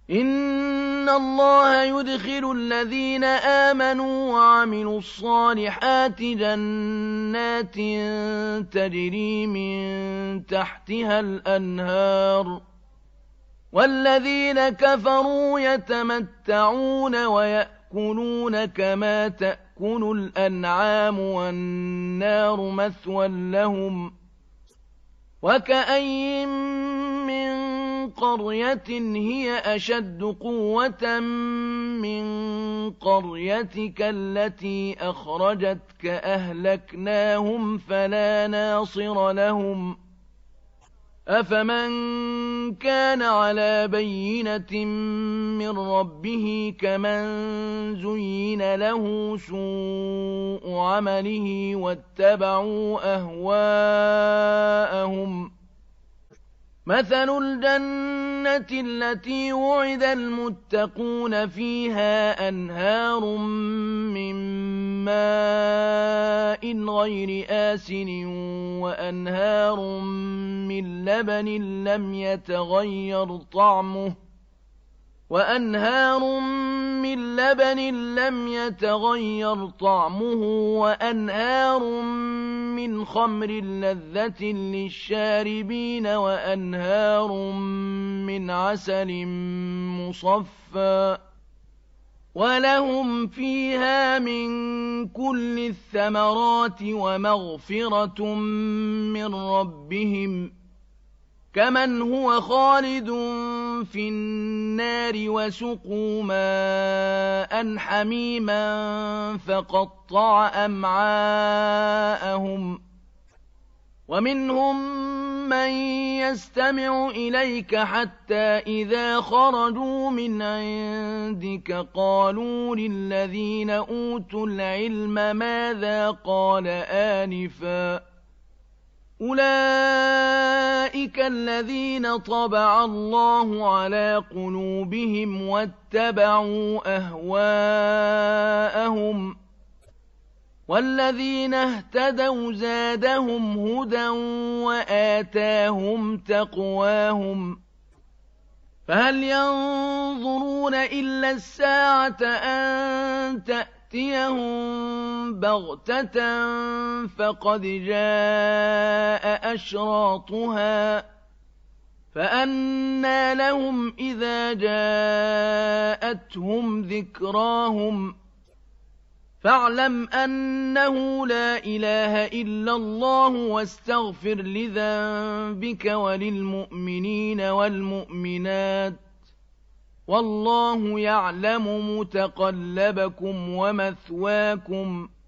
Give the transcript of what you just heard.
إِنَّ اللَّهَ يُدْخِلُ الَّذِينَ آمَنُوا وَعَمِلُوا الصَّالِحَاتِ جَنَّاتٍ تَجْرِي مِن تَحْتِهَا الْأَنْهَارُ ۖ وَالَّذِينَ كَفَرُوا يَتَمَتَّعُونَ وَيَأْكُلُونَ كَمَا تَأْكُلُ الْأَنْعَامُ وَالنَّارُ مَثْوًى لَّهُمْ ۖ وَكَأَيِّن مِّن قَرْيَةٍ هِيَ أَشَدُّ قُوَّةً مِّن قَرْيَتِكَ الَّتِي أَخْرَجَتْكَ أَهْلَكْنَاهُمْ فَلَا نَاصِرَ لَهُمْ ۚ أَفَمَن كَانَ عَلَىٰ بَيِّنَةٍ مِّن رَّبِّهِ كَمَن زُيِّنَ لَهُ سُوءُ عَمَلِهِ وَاتَّبَعُوا أَهْوَاءَهُم ۚ مَثَلُ الْجَنَّةِ الَّتِي وُعِدَ الْمُتَّقُونَ فِيهَا أَنْهَارٌ مِّن مَّاءٍ غَيْرِ آسِنٍ وَأَنْهَارٌ مِّن لَّبَنٍ لَّمْ يَتَغَيَّرْ طَعْمُهُ وَأَنْهَارٌ مِّنْ خَمْرٍ لَّذَّةٍ لِّلشَّارِبِينَ وَأَنْهَارٌ مِّنْ عَسَلٍ مُّصَفًّى ۖ وَلَهُمْ فِيهَا مِن كُلِّ الثَّمَرَاتِ وَمَغْفِرَةٌ مِّن رَّبِّهِمْ ۖ كَمَنْ هُوَ خَالِدٌ فِي النَّارِ وَسُقُوا مَاءً حَمِيمًا فَقَطَّعَ أَمْعَاءَهُمْ وَمِنْهُم مَّن يَسْتَمِعُ إِلَيْكَ حَتَّىٰ إِذَا خَرَجُوا مِنْ عِندِكَ قَالُوا لِلَّذِينَ أُوتُوا الْعِلْمَ مَاذَا قَالَ آنِفًا ۚ أُولَٰئِكَ الَّذِينَ طَبَعَ اللَّهُ عَلَىٰ قُلُوبِهِمْ وَاتَّبَعُوا أَهْوَاءَهُمْ ۚ وَالَّذِينَ اهْتَدَوْا زَادَهُمْ هُدًى وَآتَاهُمْ تَقْوَاهُمْ ۗ فَهَلْ يَنظُرُونَ إِلَّا السَّاعَةَ أَن تَأْتِيَهُم بَغْتَةً فَقَدْ جَاءَ أَشْرَاطُهَا ۚ فَأَنَّىٰ لَهُمْ إِذَا جَاءَتْهُمْ ذِكْرَاهُمْ ۚ فَاعْلَمْ أَنَّهُ لَا إِلَٰهَ إِلَّا اللَّهُ وَاسْتَغْفِرْ لِذَنبِكَ وَلِلْمُؤْمِنِينَ وَالْمُؤْمِنَاتِ ۗ وَاللَّهُ يَعْلَمُ مُتَقَلَّبَكُمْ وَمَثْوَاكُمْ